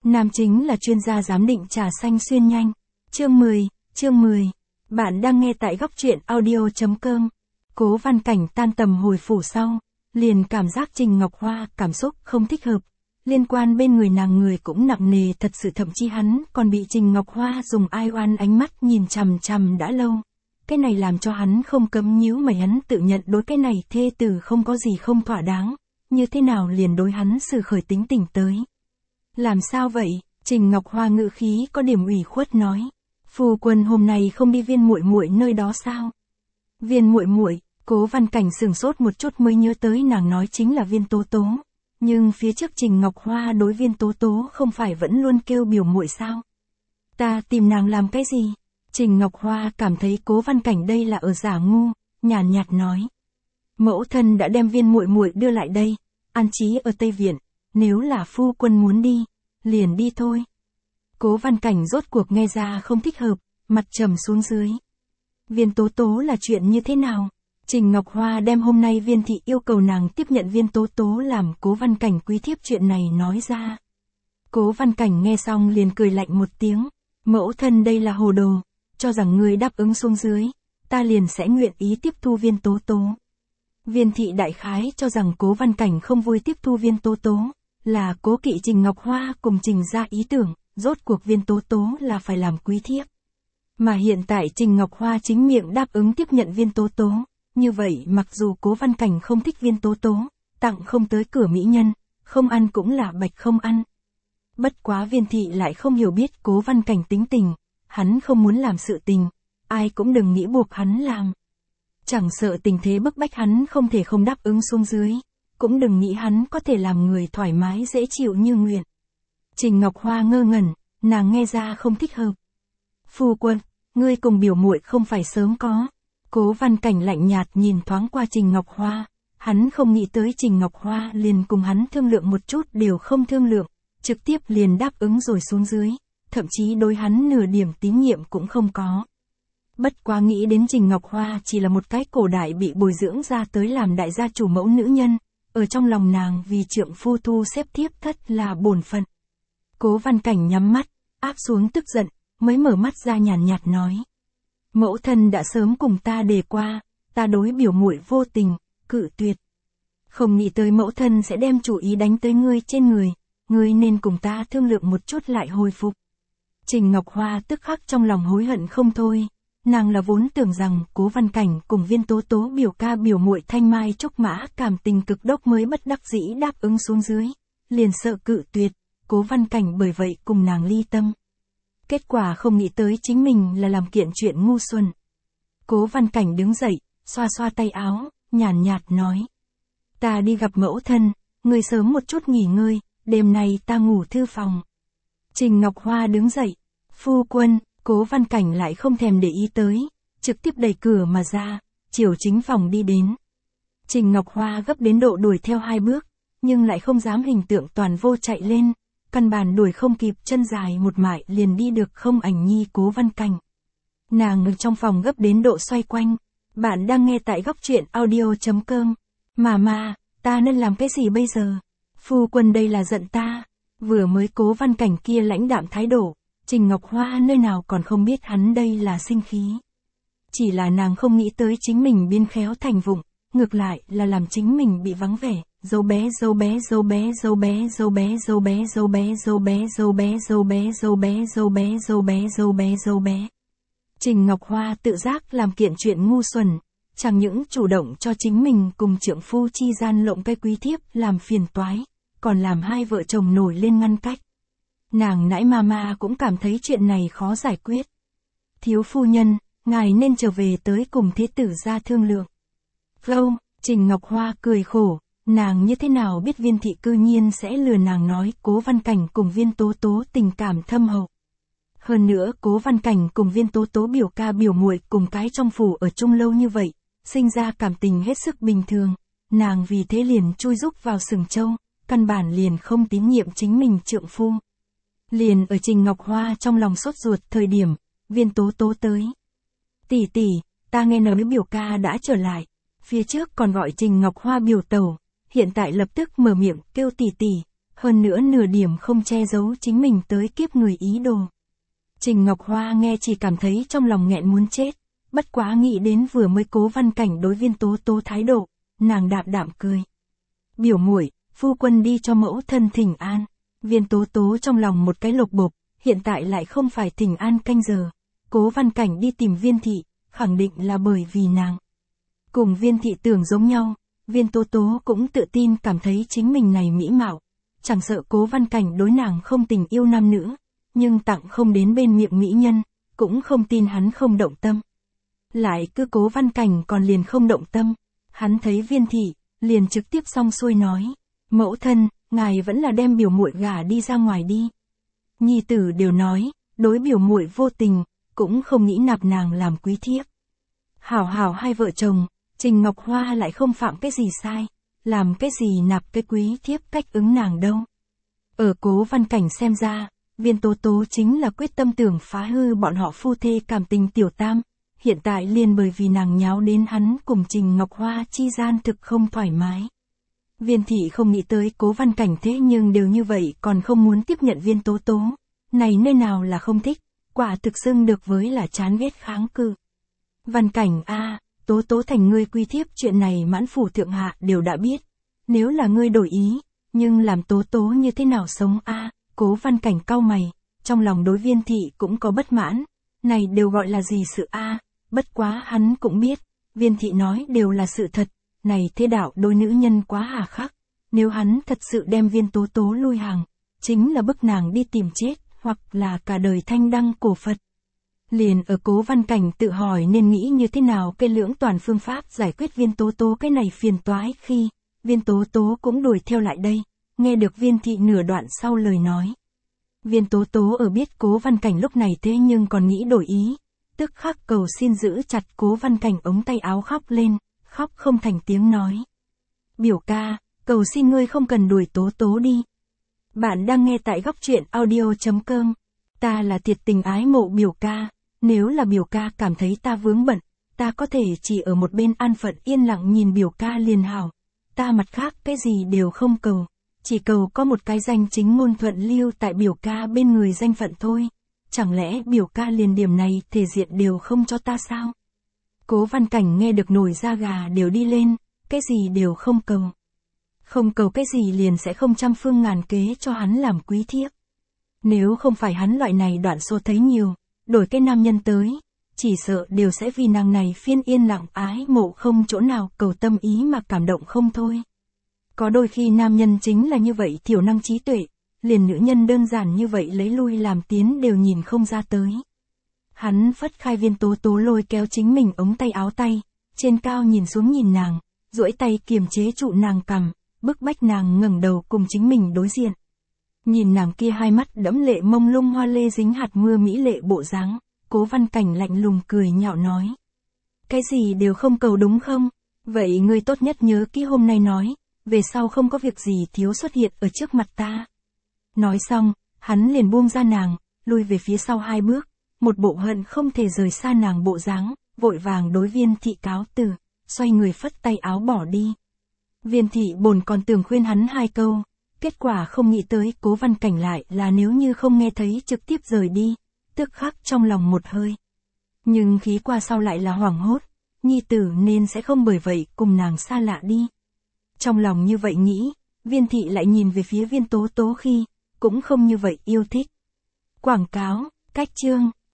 Nam chính là chuyên gia giám định trà xanh xuyên nhanh. Chương 10. Bạn đang nghe tại góc truyện audio.com. Cố Văn Cảnh tan tầm hồi phủ sau, liền cảm giác Trình Ngọc Hoa cảm xúc không thích hợp. Liên quan bên người nàng người cũng nặng nề thật sự, thậm chí hắn còn bị Trình Ngọc Hoa dùng ai oan ánh mắt nhìn chằm chằm đã lâu. Cái này làm cho hắn không cấm nhíu mày, hắn tự nhận đối cái này thê tử không có gì không thỏa đáng, như thế nào liền đối hắn xử khởi tính tình tới. Làm sao vậy? Trình Ngọc Hoa ngữ khí có điểm ủy khuất nói. Phu quân hôm nay không đi Viên muội muội nơi đó sao? Viên muội muội? Cố Văn Cảnh sửng sốt một chút mới nhớ tới nàng nói chính là Viên Tố Tố. Nhưng phía trước Trình Ngọc Hoa đối Viên Tố Tố không phải vẫn luôn kêu biểu muội sao? Ta tìm nàng làm cái gì? Trình Ngọc Hoa cảm thấy Cố Văn Cảnh đây là ở giả ngu, nhàn nhạt nói. Mẫu thân đã đem Viên muội muội đưa lại đây, an trí ở Tây Viện, nếu là phu quân muốn đi, liền đi thôi. Cố Văn Cảnh rốt cuộc nghe ra không thích hợp, mặt trầm xuống dưới. Viên Tố Tố là chuyện như thế nào? Trình Ngọc Hoa đem hôm nay Viên thị yêu cầu nàng tiếp nhận Viên Tố Tố làm Cố Văn Cảnh quý thiếp chuyện này nói ra. Cố Văn Cảnh nghe xong liền cười lạnh một tiếng. Mẫu thân đây là hồ đồ, cho rằng người đáp ứng xuống dưới, ta liền sẽ nguyện ý tiếp thu Viên Tố Tố. Viên thị đại khái cho rằng Cố Văn Cảnh không vui tiếp thu Viên Tố Tố, là cố kỵ Trình Ngọc Hoa cùng Trình ra ý tưởng, rốt cuộc Viên Tố Tố là phải làm quý thiếp. Mà hiện tại Trình Ngọc Hoa chính miệng đáp ứng tiếp nhận Viên Tố Tố, như vậy mặc dù Cố Văn Cảnh không thích Viên Tố Tố, tặng không tới cửa mỹ nhân, không ăn cũng là bạch không ăn. Bất quá Viên thị lại không hiểu biết Cố Văn Cảnh tính tình, hắn không muốn làm sự tình, ai cũng đừng nghĩ buộc hắn làm. Chẳng sợ tình thế bức bách hắn không thể không đáp ứng xuống dưới, cũng đừng nghĩ hắn có thể làm người thoải mái dễ chịu như nguyện. Trình Ngọc Hoa ngơ ngẩn, nàng nghe ra không thích hợp. Phu quân, ngươi cùng biểu muội không phải sớm có. Cố Văn Cảnh lạnh nhạt nhìn thoáng qua Trình Ngọc Hoa, hắn không nghĩ tới Trình Ngọc Hoa liền cùng hắn thương lượng một chút đều không thương lượng, trực tiếp liền đáp ứng rồi xuống dưới, thậm chí đối hắn nửa điểm tín nhiệm cũng không có. Bất quá nghĩ đến Trình Ngọc Hoa chỉ là một cái cổ đại bị bồi dưỡng ra tới làm đại gia chủ mẫu nữ nhân, ở trong lòng nàng vì trượng phu thu xếp thiếp thất là bổn phận. Cố Văn Cảnh nhắm mắt, áp xuống tức giận, mới mở mắt ra nhàn nhạt nói. Mẫu thân đã sớm cùng ta đề qua, ta đối biểu muội vô tình, cự tuyệt. Không nghĩ tới mẫu thân sẽ đem chủ ý đánh tới ngươi trên người, ngươi nên cùng ta thương lượng một chút lại hồi phục. Trình Ngọc Hoa tức khắc trong lòng hối hận không thôi. Nàng là vốn tưởng rằng Cố Văn Cảnh cùng Viên Tố Tố biểu ca biểu muội thanh mai trúc mã cảm tình cực đốc mới bất đắc dĩ đáp ứng xuống dưới, liền sợ cự tuyệt, Cố Văn Cảnh bởi vậy cùng nàng ly tâm. Kết quả không nghĩ tới chính mình là làm kiện chuyện ngu xuẩn. Cố Văn Cảnh đứng dậy, xoa xoa tay áo, nhàn nhạt nói. Ta đi gặp mẫu thân, ngươi sớm một chút nghỉ ngơi, đêm nay ta ngủ thư phòng. Trình Ngọc Hoa đứng dậy, phu quân. Cố Văn Cảnh lại không thèm để ý tới, trực tiếp đẩy cửa mà ra, chiều chính phòng đi đến. Trình Ngọc Hoa gấp đến độ đuổi theo 2 bước, nhưng lại không dám hình tượng toàn vô chạy lên, căn bản đuổi không kịp, chân dài một mại liền đi được không ảnh nhi Cố Văn Cảnh. Nàng ở trong phòng gấp đến độ xoay quanh, bạn đang nghe tại góc truyện audio.com. Mà, ta nên làm cái gì bây giờ? Phu quân đây là giận ta, vừa mới Cố Văn Cảnh kia lãnh đạm thái độ. Trình Ngọc Hoa nơi nào còn không biết hắn đây là sinh khí. Chỉ là nàng không nghĩ tới chính mình biên khéo thành vụng, ngược lại là làm chính mình bị vắng vẻ, dâu bé. Trình Ngọc Hoa tự giác làm kiện chuyện ngu xuẩn, chẳng những chủ động cho chính mình cùng trượng phu chi gian lộng cái quý thiếp làm phiền toái, còn làm hai vợ chồng nổi lên ngăn cách. Nàng nãi mama cũng cảm thấy chuyện này khó giải quyết. Thiếu phu nhân, ngài nên trở về tới cùng thế tử ra thương lượng. Không, Trình Ngọc Hoa cười khổ, nàng như thế nào biết Viên thị cư nhiên sẽ lừa nàng nói Cố Văn Cảnh cùng Viên Tố Tố tình cảm thâm hậu. Hơn nữa Cố Văn Cảnh cùng Viên Tố Tố biểu ca biểu muội cùng cái trong phủ ở chung lâu như vậy, sinh ra cảm tình hết sức bình thường, nàng vì thế liền chui rúc vào sừng trâu, căn bản liền không tín nhiệm chính mình trượng phu. Liền ở Trình Ngọc Hoa trong lòng sốt ruột thời điểm, Viên Tố Tố tới. Tỷ tỷ, ta nghe nói biểu ca đã trở lại, phía trước còn gọi Trình Ngọc Hoa biểu tẩu, hiện tại lập tức mở miệng kêu tỷ tỷ, hơn nữa nửa điểm không che giấu chính mình tới kiếp người ý đồ. Trình Ngọc Hoa nghe chỉ cảm thấy trong lòng nghẹn muốn chết, bất quá nghĩ đến vừa mới Cố Văn Cảnh đối Viên Tố Tố thái độ, nàng đạm đạm cười. Biểu muội, phu quân đi cho mẫu thân thỉnh an. Viên Tố Tố trong lòng một cái lột bột, hiện tại lại không phải thỉnh an canh giờ. Cố Văn Cảnh đi tìm Viên thị, khẳng định là bởi vì nàng. Cùng Viên thị tưởng giống nhau, Viên Tố Tố cũng tự tin cảm thấy chính mình này mỹ mạo. Chẳng sợ Cố Văn Cảnh đối nàng không tình yêu nam nữ, nhưng tặng không đến bên miệng mỹ nhân, cũng không tin hắn không động tâm. Lại cứ Cố Văn Cảnh còn liền không động tâm, hắn thấy Viên thị, liền trực tiếp xong xuôi nói, mẫu thân, ngài vẫn là đem biểu muội gả đi ra ngoài đi. Nhi tử đều nói, đối biểu muội vô tình, cũng không nghĩ nạp nàng làm quý thiếp. Hảo hảo hai vợ chồng, Trình Ngọc Hoa lại không phạm cái gì sai, làm cái gì nạp cái quý thiếp cách ứng nàng đâu. Ở Cố Văn Cảnh xem ra, Viên Tố Tố chính là quyết tâm tưởng phá hư bọn họ phu thê cảm tình tiểu tam, hiện tại liền bởi vì nàng nháo đến hắn cùng Trình Ngọc Hoa chi gian thực không thoải mái. Viên thị không nghĩ tới Cố Văn Cảnh thế nhưng đều như vậy còn không muốn tiếp nhận Viên Tố Tố, này nơi nào là không thích, quả thực xưng được với là chán ghét kháng cự. Văn Cảnh a, Tố Tố thành ngươi quy thiếp chuyện này mãn phủ thượng hạ đều đã biết, nếu là ngươi đổi ý, nhưng làm Tố Tố như thế nào sống a? Cố Văn Cảnh cau mày, trong lòng đối Viên thị cũng có bất mãn, này đều gọi là gì sự a? Bất quá hắn cũng biết, Viên thị nói đều là sự thật, này thế đạo đôi nữ nhân quá hà khắc, nếu hắn thật sự đem Viên Tố Tố lui hàng, chính là bức nàng đi tìm chết, hoặc là cả đời thanh đăng cổ Phật. Liền ở Cố Văn Cảnh tự hỏi nên nghĩ như thế nào cái lưỡng toàn phương pháp giải quyết Viên Tố Tố cái này phiền toái khi, Viên Tố Tố cũng đuổi theo lại đây, nghe được Viên thị nửa đoạn sau lời nói. Viên Tố Tố ở biết Cố Văn Cảnh lúc này thế nhưng còn nghĩ đổi ý, tức khắc cầu xin giữ chặt Cố Văn Cảnh ống tay áo khóc lên, khóc không thành tiếng nói. Biểu ca, cầu xin ngươi không cần đuổi Tố Tố đi. Bạn đang nghe tại góc truyện audio.com. Ta là thiệt tình ái mộ biểu ca, nếu là biểu ca cảm thấy ta vướng bận, ta có thể chỉ ở một bên an phận yên lặng nhìn biểu ca liền hảo. Ta mặt khác cái gì đều không cầu, chỉ cầu có một cái danh chính ngôn thuận lưu tại biểu ca bên người danh phận thôi. Chẳng lẽ biểu ca liền điểm này thể diện đều không cho ta sao? Cố Văn Cảnh nghe được nổi da gà đều đi lên, cái gì đều không cầu. Không cầu cái gì liền sẽ không trăm phương ngàn kế cho hắn làm quý thiếp. Nếu không phải hắn loại này đoạn số thấy nhiều, đổi cái nam nhân tới, chỉ sợ đều sẽ vì nàng này phiên yên lặng ái mộ không chỗ nào cầu tâm ý mà cảm động không thôi. Có đôi khi nam nhân chính là như vậy thiểu năng trí tuệ, liền nữ nhân đơn giản như vậy lấy lui làm tiến đều nhìn không ra tới. Hắn phất khai Viên Tố Tố lôi kéo chính mình ống tay áo tay, trên cao nhìn xuống nhìn nàng, duỗi tay kiềm chế trụ nàng cằm, bức bách nàng ngẩng đầu cùng chính mình đối diện. Nhìn nàng kia hai mắt đẫm lệ mông lung hoa lê dính hạt mưa mỹ lệ bộ dáng, Cố Văn Cảnh lạnh lùng cười nhạo nói. Cái gì đều không cầu đúng không? Vậy ngươi tốt nhất nhớ kỹ hôm nay nói, về sau không có việc gì thiếu xuất hiện ở trước mặt ta. Nói xong, hắn liền buông ra nàng, lui về phía sau hai bước, một bộ hận không thể rời xa nàng bộ dáng, vội vàng đối Viên thị cáo từ, xoay người phất tay áo bỏ đi. Viên thị bồn còn tưởng khuyên hắn hai câu, kết quả không nghĩ tới Cố Văn Cảnh lại là nếu như không nghe thấy trực tiếp rời đi, tức khắc trong lòng một hơi. Nhưng khí qua sau lại là hoảng hốt, nhi tử nên sẽ không bởi vậy cùng nàng xa lạ đi. Trong lòng như vậy nghĩ, Viên thị lại nhìn về phía Viên Tố Tố khi, cũng không như vậy yêu thích. Quảng cáo, cách chương.